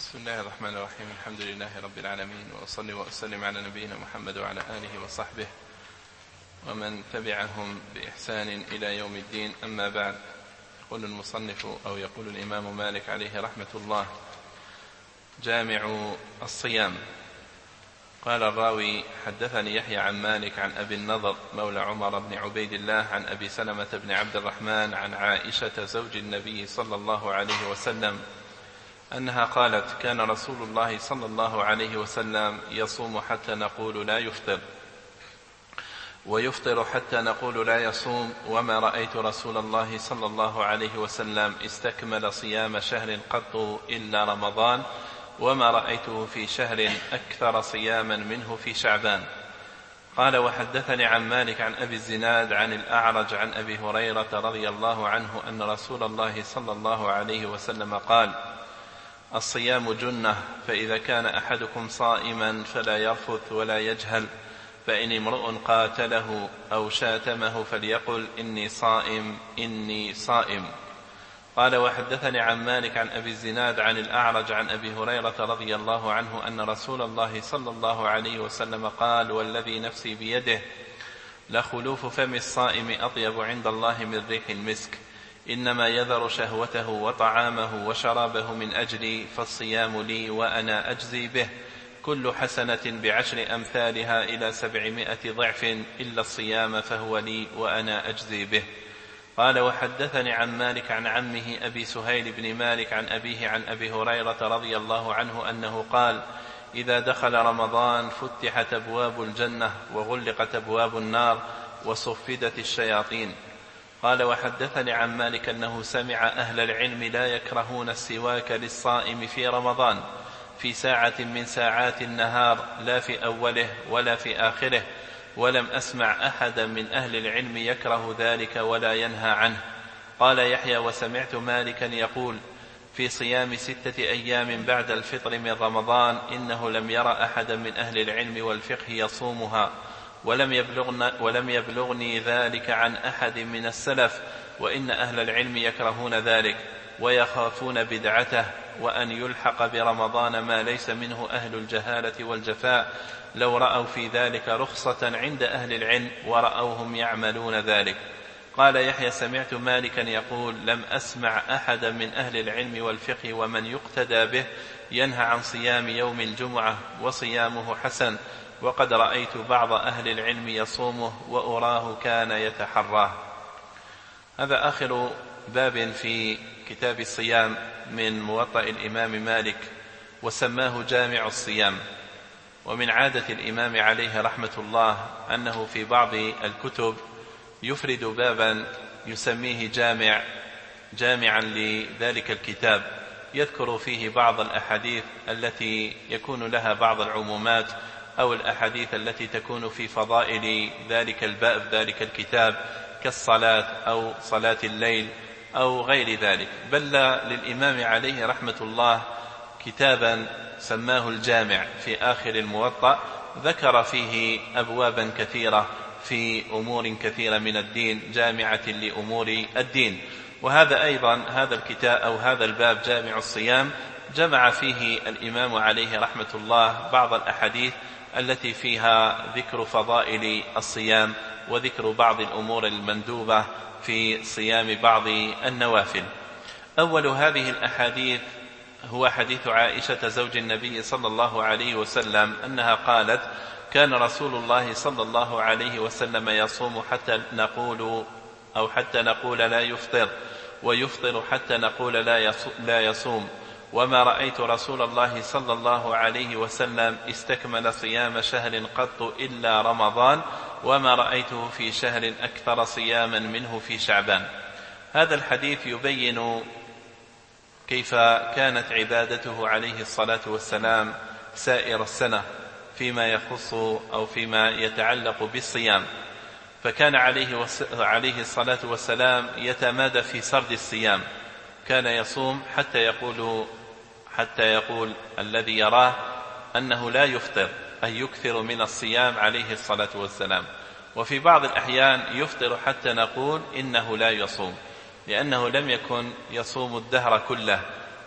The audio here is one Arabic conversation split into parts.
بسم الله الرحمن الرحيم. الحمد لله رب العالمين، وأصلي وأسلم على نبينا محمد وعلى آله وصحبه ومن تبعهم بإحسان إلى يوم الدين. أما بعد، يقول المصنف أو يقول الإمام مالك عليه رحمة الله: جامع الصيام. قال الراوي: حدثني يحيى عن مالك عن أبي النضر مولى عمر بن عبيد الله عن أبي سلمة بن عبد الرحمن عن عائشة زوج النبي صلى الله عليه وسلم أنها قالت: كان رسول الله صلى الله عليه وسلم يصوم حتى نقول لا يفطر، ويفطر حتى نقول لا يصوم، وما رأيت رسول الله صلى الله عليه وسلم استكمل صيام شهر قط إلا رمضان، وما رأيته في شهر أكثر صياما منه في شعبان. قال: وحدثني عن مالك عن أبي الزناد عن الأعرج عن أبي هريرة رضي الله عنه أن رسول الله صلى الله عليه وسلم قال: الصيام جنة، فإذا كان أحدكم صائما فلا يرفث ولا يجهل، فإن امرؤ قاتله أو شاتمه فليقل إني صائم إني صائم. قال: وحدثني عن مالك عن أبي الزناد عن الأعرج عن أبي هريرة رضي الله عنه أن رسول الله صلى الله عليه وسلم قال: والذي نفسي بيده لخلوف فم الصائم أطيب عند الله من ريح المسك، إنما يذر شهوته وطعامه وشرابه من أجلي، فالصيام لي وأنا أجزي به، كل حسنة بعشر أمثالها إلى 700 ضعف، إلا الصيام فهو لي وأنا أجزي به. قال: وحدثني عن مالك عن عمه أبي سهيل بن مالك عن أبيه عن أبي هريرة رضي الله عنه أنه قال: إذا دخل رمضان فتحت أبواب الجنة وغلقت أبواب النار وصفدت الشياطين. قال: وحدثني عن مالك أنه سمع أهل العلم لا يكرهون السواك للصائم في رمضان في ساعة من ساعات النهار، لا في أوله ولا في آخره، ولم أسمع أحدا من أهل العلم يكره ذلك ولا ينهى عنه. قال يحيى: وسمعت مالكا يقول في صيام 6 أيام بعد الفطر من رمضان إنه لم ير أحدا من أهل العلم والفقه يصومها، ولم يبلغني ذلك عن أحد من السلف، وإن أهل العلم يكرهون ذلك ويخافون بدعته، وأن يلحق برمضان ما ليس منه أهل الجهالة والجفاء، لو رأوا في ذلك رخصة عند أهل العلم ورأوهم يعملون ذلك. قال يحيى: سمعت مالكا يقول لم أسمع أحدا من أهل العلم والفقه ومن يقتدى به ينهى عن صيام يوم الجمعة، وصيامه حسن، وقد رأيت بعض أهل العلم يصومه وأراه كان يتحراه. هذا آخر باب في كتاب الصيام من موطأ الإمام مالك، وسماه جامع الصيام. ومن عادة الإمام عليه رحمة الله أنه في بعض الكتب يفرد بابا يسميه جامعا لذلك الكتاب، يذكر فيه بعض الأحاديث التي يكون لها بعض العمومات، أو الأحاديث التي تكون في فضائل ذلك الباب ذلك الكتاب، كالصلاة أو صلاة الليل أو غير ذلك. بل للإمام عليه رحمة الله كتابا سماه الجامع في آخر الموطأ، ذكر فيه أبوابا كثيرة في أمور كثيرة من الدين، جامعة لأمور الدين. وهذا أيضا هذا الكتاب أو هذا الباب جامع الصيام جمع فيه الإمام عليه رحمة الله بعض الأحاديث التي فيها ذكر فضائل الصيام وذكر بعض الأمور المندوبة في صيام بعض النوافل. أول هذه الأحاديث هو حديث عائشة زوج النبي صلى الله عليه وسلم أنها قالت: كان رسول الله صلى الله عليه وسلم يصوم حتى نقول لا يفطر، ويفطر حتى نقول لا يصوم، وما رأيت رسول الله صلى الله عليه وسلم استكمل صيام شهر قط إلا رمضان، وما رأيته في شهر أكثر صياما منه في شعبان. هذا الحديث يبين كيف كانت عبادته عليه الصلاة والسلام سائر السنة فيما يخص أو فيما يتعلق بالصيام. فكان عليه الصلاة والسلام يتمادى في سرد الصيام، كان يصوم حتى يقول الذي يراه أنه لا يفطر، أي يكثر من الصيام عليه الصلاة والسلام. وفي بعض الأحيان يفطر حتى نقول إنه لا يصوم، لأنه لم يكن يصوم الدهر كله،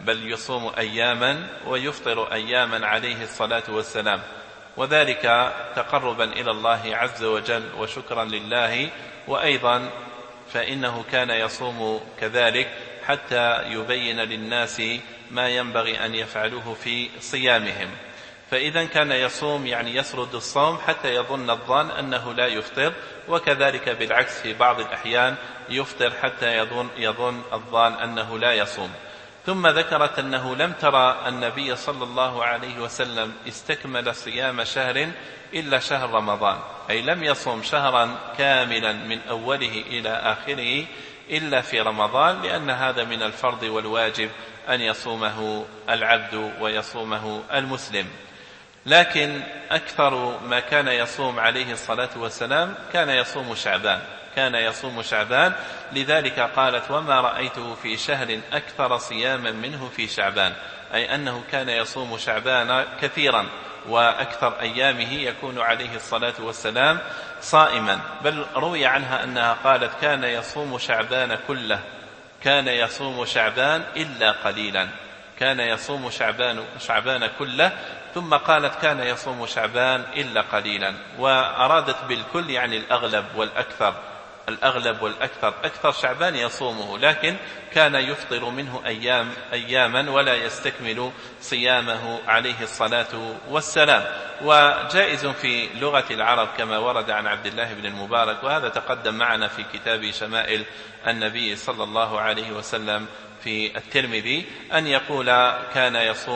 بل يصوم أياما ويفطر أياما عليه الصلاة والسلام، وذلك تقربا إلى الله عز وجل وشكرا لله. وأيضا فإنه كان يصوم كذلك حتى يبين للناس ما ينبغي أن يفعلوه في صيامهم. فإذا كان يصوم يعني يسرد الصوم حتى يظن الظان أنه لا يفطر، وكذلك بالعكس في بعض الأحيان يفطر حتى يظن الظان أنه لا يصوم. ثم ذكرت أنه لم ترى النبي صلى الله عليه وسلم استكمل صيام شهر إلا شهر رمضان، أي لم يصوم شهرا كاملا من أوله إلى آخره إلا في رمضان، لأن هذا من الفرض والواجب أن يصومه العبد ويصومه المسلم. لكن أكثر ما كان يصوم عليه الصلاة والسلام كان يصوم شعبان، لذلك قالت: وما رأيته في شهر أكثر صياما منه في شعبان، أي أنه كان يصوم شعبان كثيرا، وأكثر أيامه يكون عليه الصلاة والسلام صائما. بل روي عنها أنها قالت: كان يصوم شعبان كله، كان يصوم شعبان إلا قليلا، كان يصوم شعبان كله، ثم قالت: كان يصوم شعبان إلا قليلا، وأرادت بالكل يعني الأغلب والأكثر. أكثر شعبان يصومه، لكن كان يفطر منه أياما ولا يستكمل صيامه عليه الصلاة والسلام. وجائز في لغة العرب كما ورد عن عبد الله بن المبارك، وهذا تقدم معنا في كتاب شمائل النبي صلى الله عليه وسلم في الترمذي، أن يقول كان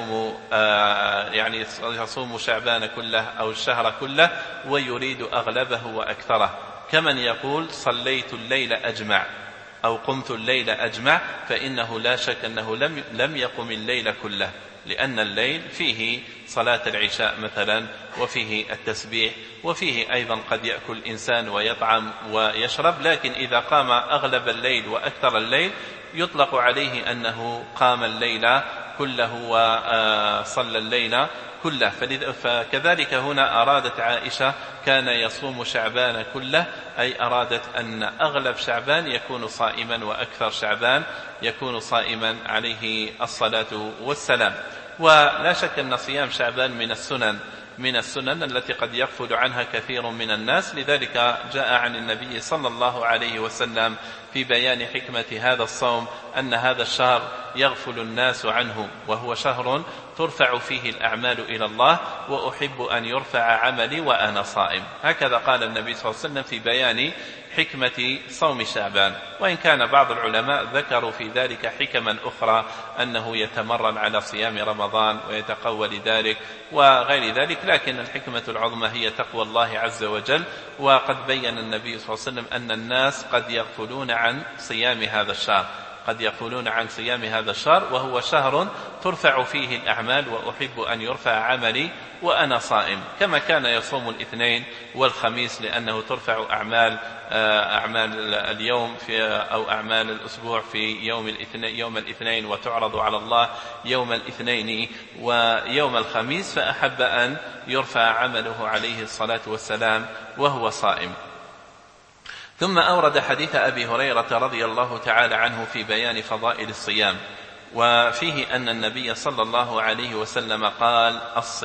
يصوم شعبان كله أو الشهر كله ويريد أغلبه وأكثره، كمن يقول صليت الليل أجمع أو قمت الليل أجمع، فإنه لا شك أنه لم يقم الليل كله، لأن الليل فيه صلاة العشاء مثلا، وفيه التسبيح، وفيه أيضا قد يأكل الإنسان ويطعم ويشرب، لكن إذا قام أغلب الليل وأكثر الليل يطلق عليه أنه قام الليل كله وصلى الليل كله. فكذلك هنا أرادت عائشة كان يصوم شعبان كله، أي أرادت أن أغلب شعبان يكون صائما وأكثر شعبان يكون صائما عليه الصلاة والسلام. ولا شك أن صيام شعبان من السنن التي قد يغفل عنها كثير من الناس، لذلك جاء عن النبي صلى الله عليه وسلم في بيان حكمة هذا الصوم أن هذا الشهر يغفل الناس عنه، وهو شهر ترفع فيه الأعمال إلى الله، وأحب أن يرفع عملي وأنا صائم. هكذا قال النبي صلى الله عليه وسلم في بيان حكمة صوم شعبان. وإن كان بعض العلماء ذكروا في ذلك حكما أخرى، أنه يتمرن على صيام رمضان ويتقوى لذلك وغير ذلك، لكن الحكمة العظمى هي تقوى الله عز وجل. وقد بين النبي صلى الله عليه وسلم أن الناس قد يغفلون عن صيام هذا الشهر، وهو شهر ترفع فيه الأعمال، وأحب أن يرفع عملي وأنا صائم، كما كان يصوم الاثنين والخميس، لأنه ترفع أعمال اليوم أو أعمال الأسبوع في يوم الاثنين، وتعرض على الله يوم الاثنين ويوم الخميس، فأحب أن يرفع عمله عليه الصلاة والسلام وهو صائم. ثم أورد حديث أبي هريرة رضي الله تعالى عنه في بيان فضائل الصيام، وفيه أن النبي صلى الله عليه وسلم قال: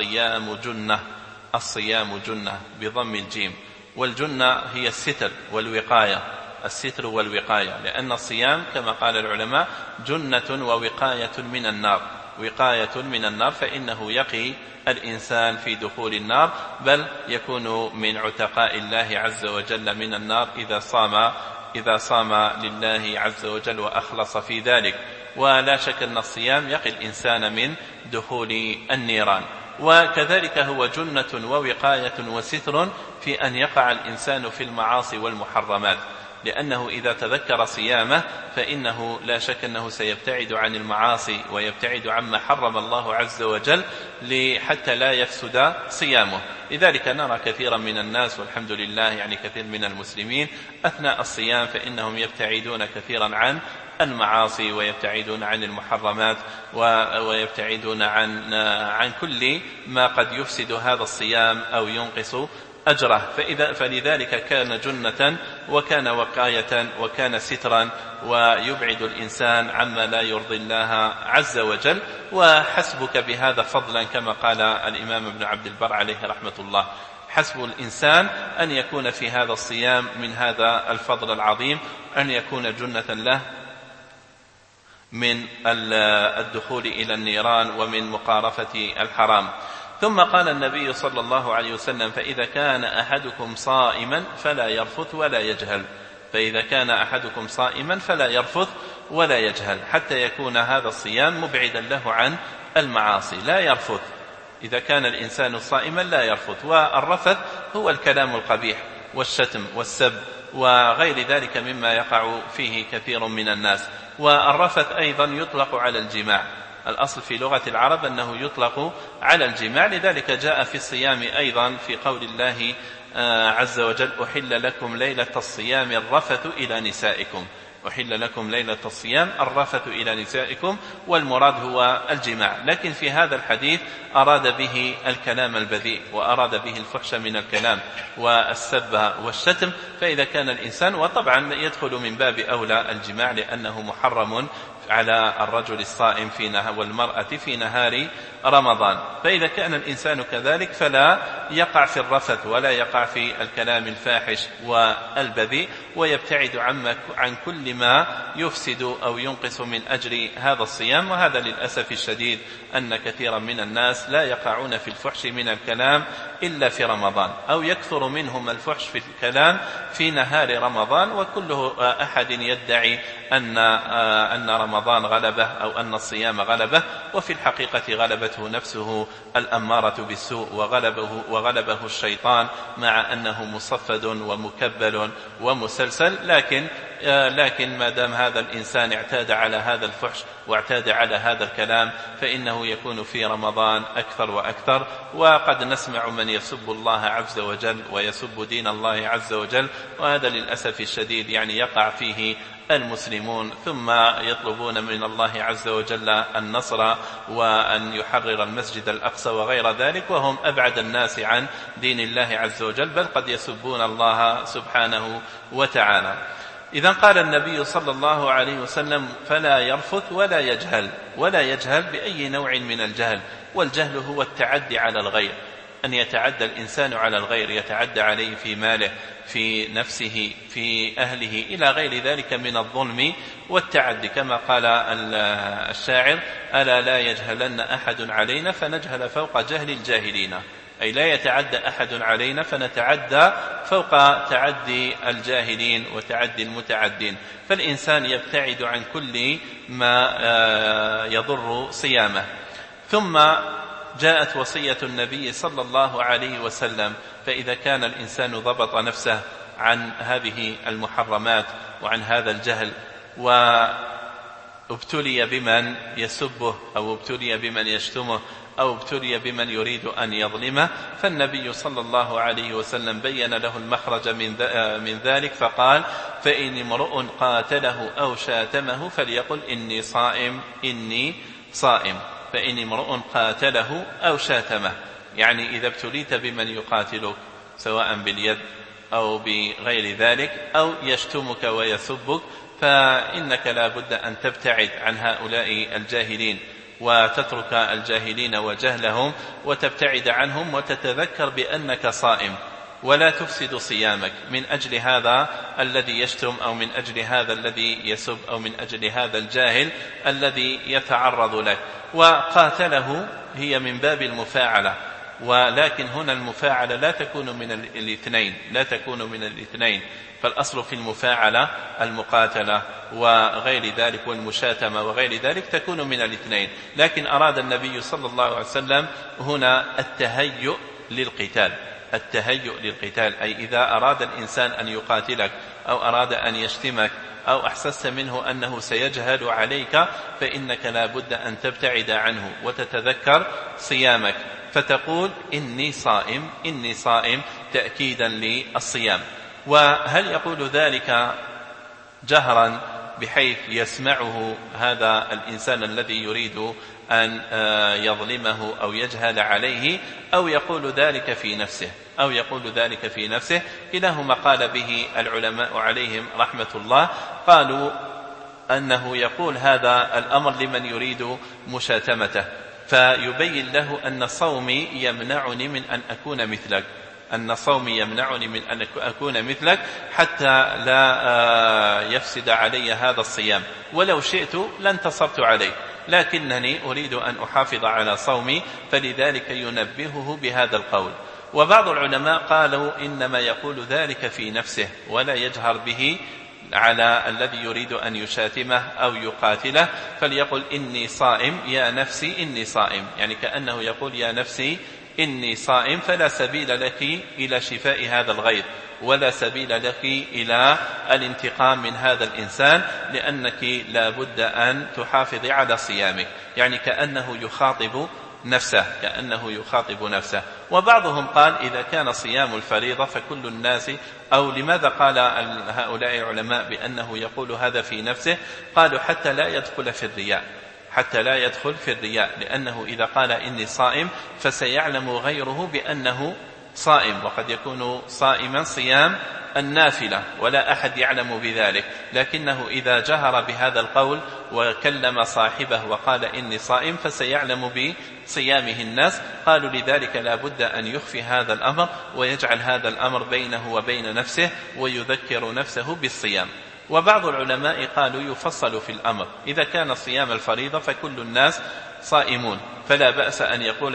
الصيام جنة بضم الجيم، والجنة هي الستر والوقاية، لأن الصيام كما قال العلماء جنة ووقاية من النار، فإنه يقي الإنسان في دخول النار، بل يكون من عتقاء الله عز وجل من النار إذا صام لله عز وجل وأخلص في ذلك. ولا شك أن الصيام يقي الإنسان من دخول النيران، وكذلك هو جنة ووقاية وستر في أن يقع الإنسان في المعاصي والمحرمات، لأنه إذا تذكر صيامه فإنه لا شك أنه سيبتعد عن المعاصي ويبتعد عما حرم الله عز وجل حتى لا يفسد صيامه. لذلك نرى كثيرا من الناس والحمد لله يعني كثير من المسلمين أثناء الصيام فإنهم يبتعدون كثيرا عن المعاصي ويبتعدون عن المحرمات ويبتعدون عن كل ما قد يفسد هذا الصيام أو ينقص أجره، فلذلك كان جنة وكان وقاية وكان سترا، ويبعد الإنسان عما لا يرضي الله عز وجل. وحسبك بهذا فضلا كما قال الإمام ابن عبد البر عليه رحمة الله، حسب الإنسان أن يكون في هذا الصيام من هذا الفضل العظيم، أن يكون جنة له من الدخول إلى النيران ومن مقارفة الحرام. ثم قال النبي صلى الله عليه وسلم: فإذا كان أحدكم صائما فلا يرفث ولا يجهل. فإذا كان أحدكم صائما فلا يرفث ولا يجهل، حتى يكون هذا الصيام مبعدا له عن المعاصي. لا يرفث، إذا كان الإنسان صائما لا يرفث. والرفث هو الكلام القبيح والشتم والسب وغير ذلك مما يقع فيه كثير من الناس. والرفث أيضا يطلق على الجماع، الأصل في لغة العرب أنه يطلق على الجماع، لذلك جاء في الصيام أيضا في قول الله عز وجل: أحل لكم ليلة الصيام الرفث إلى نسائكم. أحل لكم ليلة الصيام الرفث إلى نسائكم، والمراد هو الجماع. لكن في هذا الحديث أراد به الكلام البذيء، وأراد به الفحش من الكلام والسب والشتم. فإذا كان الإنسان، وطبعا يدخل من باب أولى الجماع لأنه محرم على الرجل الصائم والمرأة في نهار رمضان، فإذا كان الإنسان كذلك فلا يقع في الرفث ولا يقع في الكلام الفاحش والبذيء، ويبتعد عن كل ما يفسد أو ينقص من أجر هذا الصيام. وهذا للأسف الشديد أن كثيرا من الناس لا يقعون في الفحش من الكلام إلا في رمضان، أو يكثر منهم الفحش في الكلام في نهار رمضان، وكله أحد يدعي أن رمضان غلبه أو أن الصيام غلبه، وفي الحقيقة غلبته نفسه الأمارة بالسوء، وغلبه الشيطان، مع أنه مصفد ومكبل ومسلسل. لكن ما دام هذا الإنسان اعتاد على هذا الفحش واعتاد على هذا الكلام، فإنه يكون في رمضان أكثر وأكثر. وقد نسمع من يسب الله عز وجل ويسب دين الله عز وجل، وهذا للأسف الشديد يعني يقع فيه المسلمون، ثم يطلبون من الله عز وجل النصر وأن يحرر المسجد الأقصى وغير ذلك، وهم أبعد الناس عن دين الله عز وجل، بل قد يسبون الله سبحانه وتعالى. إذا قال النبي صلى الله عليه وسلم: فلا يرفث ولا يجهل. ولا يجهل بأي نوع من الجهل، والجهل هو التعدي على الغير، أن يتعدى الإنسان على الغير، يتعدى عليه في ماله، في نفسه، في أهله، إلى غير ذلك من الظلم والتعدي، كما قال الشاعر: ألا لا يجهلن أحد علينا فنجهل فوق جهل الجاهلين. أي لا يتعدى أحد علينا فنتعدى فوق تعدي الجاهلين وتعدي المتعدين. فالإنسان يبتعد عن كل ما يضر صيامه. ثم جاءت وصية النبي صلى الله عليه وسلم: فإذا كان الإنسان ضبط نفسه عن هذه المحرمات وعن هذا الجهل، وابتلي بمن يسبه أو ابتلي بمن يشتمه أو ابتلي بمن يريد أن يظلمه، فالنبي صلى الله عليه وسلم بين له المخرج من ذلك، فقال: فإن امرؤ قاتله أو شاتمه فليقل إني صائم إني صائم. فإن امرؤ قاتله أو شاتمه، يعني إذا ابتليت بمن يقاتلك سواء باليد أو بغير ذلك، أو يشتمك ويسبك، فإنك لا بد أن تبتعد عن هؤلاء الجاهلين، وتترك الجاهلين وجهلهم وتبتعد عنهم، وتتذكر بأنك صائم، ولا تفسد صيامك من أجل هذا الذي يشتم، أو من أجل هذا الذي يسب، أو من أجل هذا الجاهل الذي يتعرض لك. وقاتله هي من باب المفاعلة، ولكن هنا المفاعلة لا تكون من الاثنين، فالأصل في المفاعلة المقاتلة وغير ذلك، والمشاتمة وغير ذلك تكون من الاثنين. لكن أراد النبي صلى الله عليه وسلم هنا التهيؤ للقتال، أي إذا أراد الإنسان أن يقاتلك أو أراد أن يشتمك أو أحسست منه أنه سيجهل عليك، فإنك لا بد أن تبتعد عنه وتتذكر صيامك، فتقول إني صائم تأكيدا للصيام. وهل يقول ذلك جهرا بحيث يسمعه هذا الإنسان الذي يريد أن يظلمه أو يجهل عليه، أو يقول ذلك في نفسه كلاهما قال به العلماء عليهم رحمة الله. قالوا أنه يقول هذا الأمر لمن يريد مشاتمته، فيبين له أن صومي يمنعني من أن أكون مثلك حتى لا يفسد علي هذا الصيام، ولو شئت لانتصرت عليه، لكنني أريد أن أحافظ على صومي، فلذلك ينبهه بهذا القول. وبعض العلماء قالوا إنما يقول ذلك في نفسه ولا يجهر به على الذي يريد أن يشاتمه أو يقاتله، فليقل إني صائم يا نفسي إني صائم، يعني كأنه يقول يا نفسي إني صائم، فلا سبيل لك إلى شفاء هذا الغيظ، ولا سبيل لك إلى الانتقام من هذا الإنسان، لأنك لا بد أن تحافظي على صيامك، يعني كأنه يخاطب نفسه. وبعضهم قال إذا كان صيام الفريضة فكل الناس، أو لماذا قال هؤلاء العلماء بأنه يقول هذا في نفسه؟ قالوا حتى لا يدخل في الرياء، لأنه إذا قال إني صائم فسيعلم غيره بأنه صائم، وقد يكون صائما صيام النافلة ولا أحد يعلم بذلك، لكنه إذا جهر بهذا القول وكلم صاحبه وقال إني صائم فسيعلم بصيامه الناس. قالوا لذلك لا بد أن يخفي هذا الأمر ويجعل هذا الأمر بينه وبين نفسه ويذكر نفسه بالصيام. وبعض العلماء قالوا يفصل في الأمر، إذا كان صيام الفريضة فكل الناس صائمون، فلا بأس أن يقول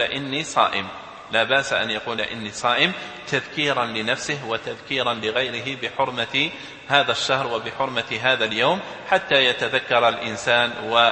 إني صائم تذكيرا لنفسه وتذكيرا لغيره بحرمة هذا الشهر وبحرمة هذا اليوم، حتى يتذكر الإنسان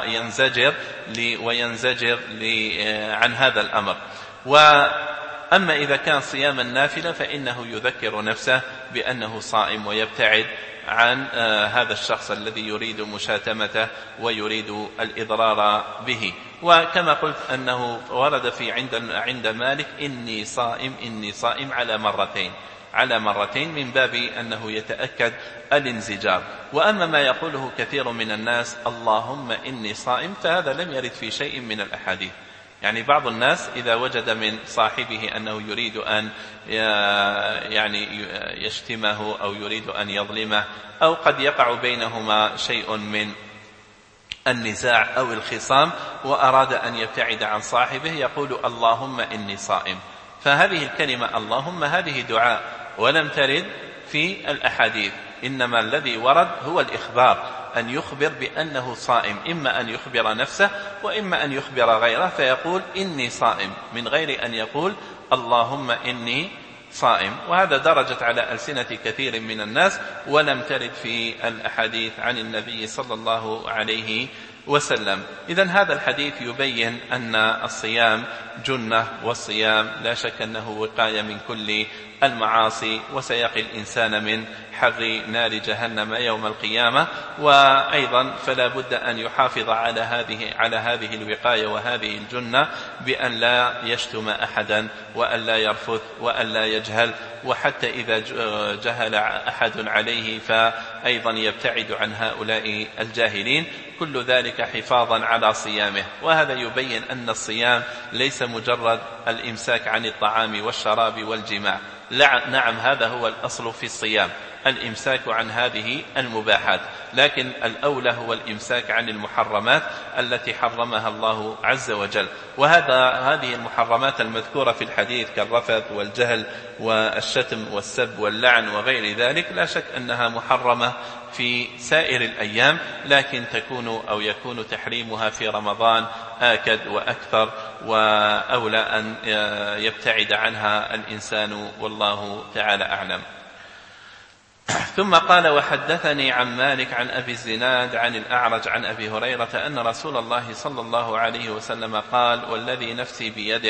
وينزجر عن هذا الأمر. وأما إذا كان صيام النافلة فإنه يذكر نفسه بأنه صائم ويبتعد عن هذا الشخص الذي يريد مشاتمته ويريد الإضرار به. وكما قلت أنه ورد في عند مالك إني صائم على مرتين من باب أنه يتأكد الانزجار. وأما ما يقوله كثير من الناس اللهم إني صائم، فهذا لم يرد في شيء من الأحاديث. يعني بعض الناس إذا وجد من صاحبه أنه يريد أن يشتمه أو يريد أن يظلمه، أو قد يقع بينهما شيء من النزاع أو الخصام وأراد أن يبتعد عن صاحبه، يقول اللهم إني صائم. فهذه الكلمة اللهم هذه دعاء ولم ترد في الأحاديث، إنما الذي ورد هو الإخبار، أن يخبر بأنه صائم، إما أن يخبر نفسه وإما أن يخبر غيره، فيقول إني صائم من غير أن يقول اللهم إني صائم. وهذا درجت على ألسنة كثير من الناس ولم ترد في الأحاديث عن النبي صلى الله عليه وسلم. إذن هذا الحديث يبين أن الصيام جنة، والصيام لا شك أنه وقاية من كل المعاصي، وسيقي الإنسان من حر نار جهنم يوم القيامة. وأيضا فلا بد أن يحافظ على هذه الوقاية وهذه الجنة بأن لا يشتم أحدا وأن لا يرفث وأن لا يجهل، وحتى إذا جهل أحد عليه فأيضا يبتعد عن هؤلاء الجاهلين، كل ذلك حفاظا على صيامه. وهذا يبين أن الصيام ليس مجرد الإمساك عن الطعام والشراب والجماع، نعم هذا هو الأصل في الصيام، الإمساك عن هذه المباحات، لكن الأولى هو الإمساك عن المحرمات التي حرمها الله عز وجل. هذه المحرمات المذكورة في الحديث كالرفث والجهل والشتم والسب واللعن وغير ذلك لا شك أنها محرمة في سائر الأيام، لكن يكون تحريمها في رمضان آكد وأكثر، وأولى أن يبتعد عنها الإنسان، والله تعالى أعلم. ثم قال وحدثني عن مالك عن أبي الزناد عن الأعرج عن أبي هريرة أن رسول الله صلى الله عليه وسلم قال والذي نفسي بيده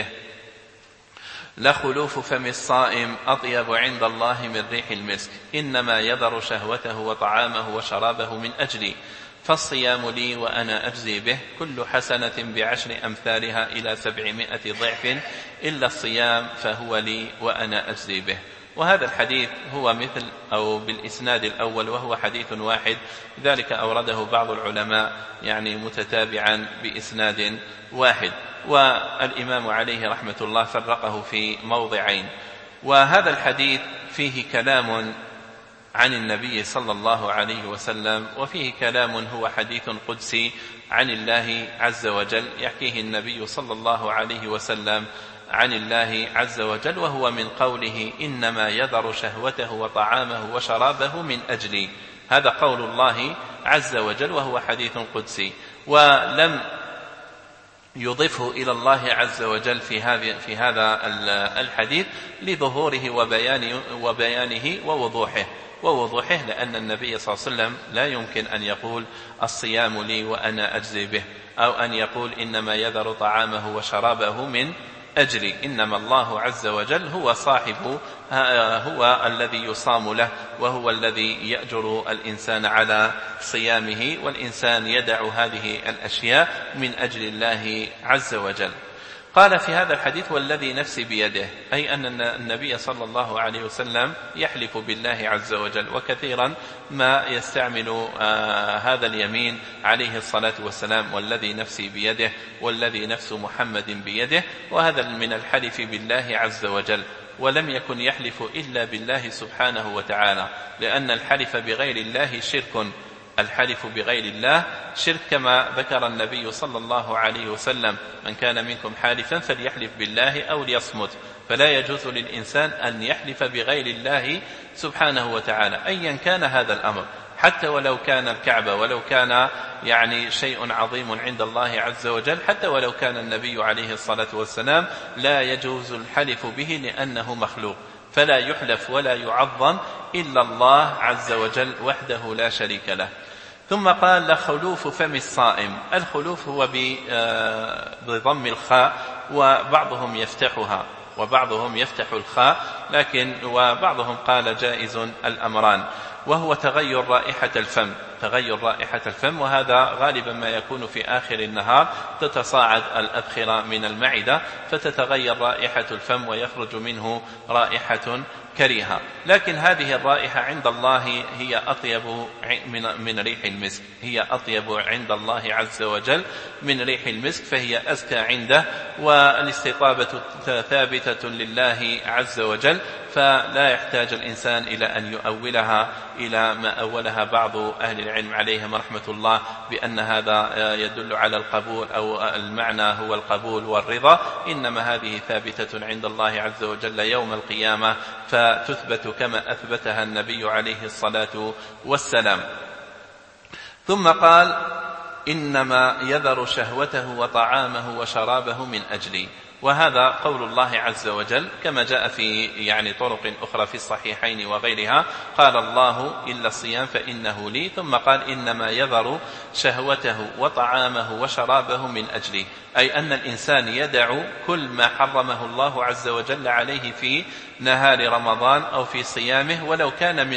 لخلوف فم الصائم أطيب عند الله من ريح المسك، إنما يذر شهوته وطعامه وشرابه من أجلي، فالصيام لي وأنا أجزي به، كل حسنة ب10 أمثالها إلى 700 ضعف، إلا الصيام فهو لي وأنا أجزي به. وهذا الحديث هو مثل أو بالإسناد الأول وهو حديث واحد، لذلك أورده بعض العلماء يعني متتابعا بإسناد واحد، والإمام عليه رحمة الله فرقه في موضعين. وهذا الحديث فيه كلام عن النبي صلى الله عليه وسلم، وفيه كلام هو حديث قدسي عن الله عز وجل يحكيه النبي صلى الله عليه وسلم عن الله عز وجل، وهو من قوله إنما يذر شهوته وطعامه وشرابه من أجلي. هذا قول الله عز وجل وهو حديث قدسي، ولم يضيفه إلى الله عز وجل في هذا الحديث لظهوره وبيانه ووضوحه، لأن النبي صلى الله عليه وسلم لا يمكن أن يقول الصيام لي وأنا أجزي به، أو أن يقول إنما يذر طعامه وشرابه من أجلي. إنما الله عز وجل هو صاحب، هو الذي يصام له، وهو الذي يأجر الإنسان على صيامه، والإنسان يدع هذه الأشياء من أجل الله عز وجل. قال في هذا الحديث والذي نفسي بيده، أي أن النبي صلى الله عليه وسلم يحلف بالله عز وجل، وكثيرا ما يستعمل هذا اليمين عليه الصلاة والسلام، والذي نفسي بيده والذي نفس محمد بيده، وهذا من الحلف بالله عز وجل، ولم يكن يحلف إلا بالله سبحانه وتعالى، لأن الحلف بغير الله شرك. الحلف بغير الله شرك، كما ذكر النبي صلى الله عليه وسلم من كان منكم حالفا فليحلف بالله أو ليصمت، فلا يجوز للإنسان أن يحلف بغير الله سبحانه وتعالى أيا كان هذا الأمر، حتى ولو كان الكعبة، ولو كان يعني شيء عظيم عند الله عز وجل، حتى ولو كان النبي عليه الصلاة والسلام، لا يجوز الحلف به لأنه مخلوق، فلا يحلف ولا يعظم إلا الله عز وجل وحده لا شريك له. ثم قال لخلوف فم الصائم. الخلوف هو بضم الخاء، وبعضهم يفتحها وبعضهم يفتح الخاء، وبعضهم قال جائز الأمران، وهو تغير رائحة الفم، وهذا غالبا ما يكون في آخر النهار، تتصاعد الأبخرة من المعدة فتتغير رائحة الفم ويخرج منه رائحة كريهة، لكن هذه الرائحة عند الله هي أطيب من ريح المسك، هي أطيب عند الله عز وجل من ريح المسك، فهي أزكى عنده، والاستطابة ثابتة لله عز وجل، فلا يحتاج الإنسان إلى أن يؤولها إلى ما أولها بعض أهل العلم عليهم رحمة الله بأن هذا يدل على القبول أو المعنى هو القبول والرضا، إنما هذه ثابتة عند الله عز وجل يوم القيامة، فتثبت كما أثبتها النبي عليه الصلاة والسلام. ثم قال إنما يذر شهوته وطعامه وشرابه من أجلي، وهذا قول الله عز وجل كما جاء في طرق أخرى في الصحيحين وغيرها، قال الله إلا الصيام فإنه لي، ثم قال إنما يذر شهوته وطعامه وشرابه من أجلي، أي أن الإنسان يدع كل ما حرمه الله عز وجل عليه في نهار رمضان أو في صيامه، ولو كان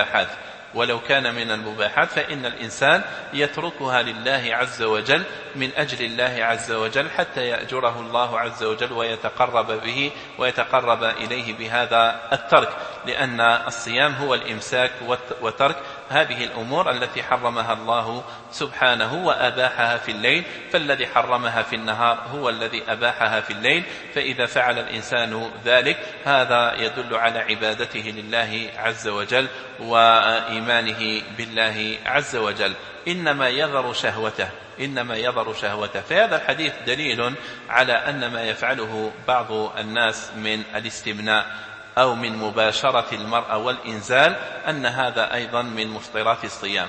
من المباحات فإن الإنسان يتركها لله عز وجل من أجل الله عز وجل، حتى يأجره الله عز وجل ويتقرب إليه بهذا الترك، لأن الصيام هو الإمساك وترك هذه الأمور التي حرمها الله سبحانه وأباحها في الليل، فالذي حرمها في النهار هو الذي أباحها في الليل، فإذا فعل الإنسان ذلك هذا يدل على عبادته لله عز وجل وإيمانه بالله عز وجل. إنما يذر شهوته. فهذا الحديث دليل على أن ما يفعله بعض الناس من الاستمناء أو من مباشرة المرأة والإنزال أن هذا أيضا من مفطرات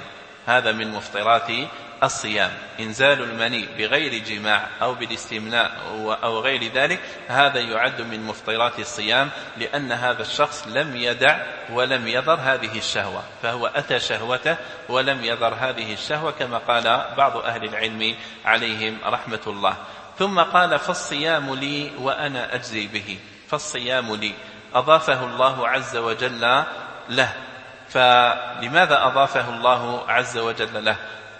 الصيام، إنزال المني بغير جماع أو بالاستمناء أو غير ذلك، هذا يعد من مفطرات الصيام، لأن هذا الشخص لم يدع ولم يذر هذه الشهوة، فهو أتى شهوته ولم يذر هذه الشهوة، كما قال بعض أهل العلم عليهم رحمة الله. ثم قال فالصيام لي وأنا أجزي به. فالصيام لي أضافه الله عز وجل له، فلماذا أضافه الله عز وجل له؟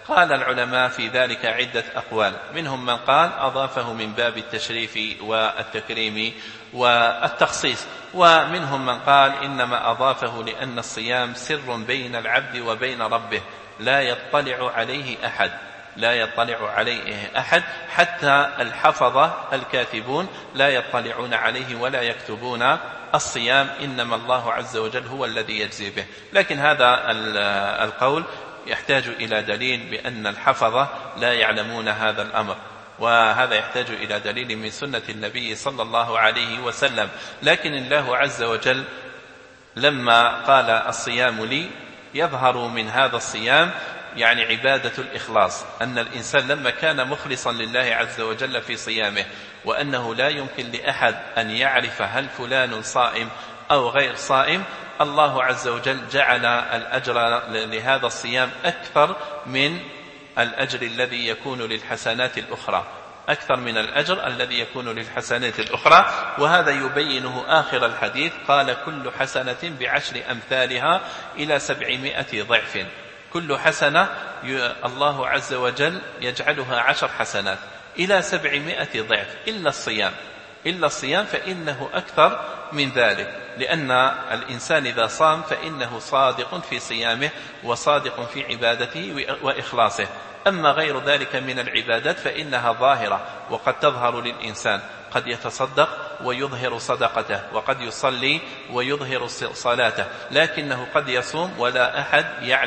قال العلماء في ذلك عدة أقوال، منهم من قال أضافه من باب التشريف والتكريم والتخصيص، ومنهم من قال إنما أضافه لأن الصيام سر بين العبد وبين ربه لا يطلع عليه أحد، لا يطلع عليه أحد، حتى الحفظة الكاتبون لا يطلعون عليه ولا يكتبون الصيام، إنما الله عز وجل هو الذي يجزي به. لكن هذا القول يحتاج إلى دليل بأن الحفظة لا يعلمون هذا الأمر، وهذا يحتاج إلى دليل من سنة النبي صلى الله عليه وسلم. لكن الله عز وجل لما قال الصيام لي يظهر من هذا الصيام يعني عبادة الإخلاص، أن الإنسان لما كان مخلصا لله عز وجل في صيامه، وأنه لا يمكن لأحد أن يعرف هل فلان صائم أو غير صائم، الله عز وجل جعل الأجر لهذا الصيام أكثر من الأجر الذي يكون للحسنات الأخرى، أكثر من الأجر الذي يكون للحسنات الأخرى. وهذا يبينه آخر الحديث، قال كل حسنة بعشر أمثالها إلى 700 ضعف. كل حسنة الله عز وجل يجعلها 10 حسنات إلى 700 ضعف، إلا الصيام فإنه أكثر من ذلك، لأن الإنسان إذا صام فإنه صادق في صيامه وصادق في عبادته وإخلاصه. أما غير ذلك من العبادات فإنها ظاهرة، وقد تظهر للإنسان، قد يتصدق ويظهر صدقته، وقد يصلي ويظهر صلاته، لكنه قد يصوم ولا أحد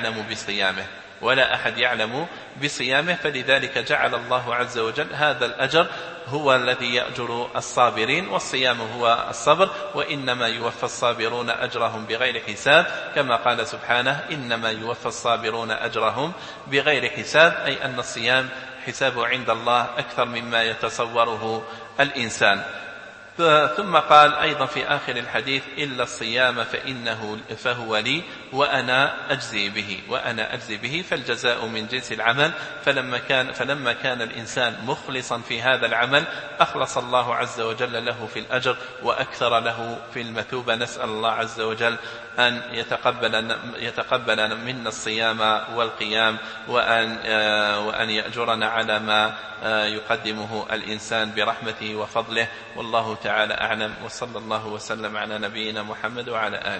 يعلم بصيامه. فلذلك جعل الله عز وجل هذا الأجر هو الذي يأجر الصابرين، والصيام هو الصبر، وإنما يوفى الصابرون أجرهم بغير حساب، كما قال سبحانه إنما يوفى الصابرون أجرهم بغير حساب، أي أن الصيام حسابه عند الله أكثر مما يتصوره الإنسان. ثم قال أيضا في آخر الحديث إلا الصيام فهو لي وأنا أجزي به، فالجزاء من جنس العمل. فلما كان الإنسان مخلصا في هذا العمل أخلص الله عز وجل له في الأجر وأكثر له في المثوبة. نسأل الله عز وجل أن يتقبل منا الصيام والقيام، وأن يأجرنا على ما يقدمه الإنسان برحمته وفضله. والله تعالى أعلم، وصلى الله وسلم على نبينا محمد وعلى آله.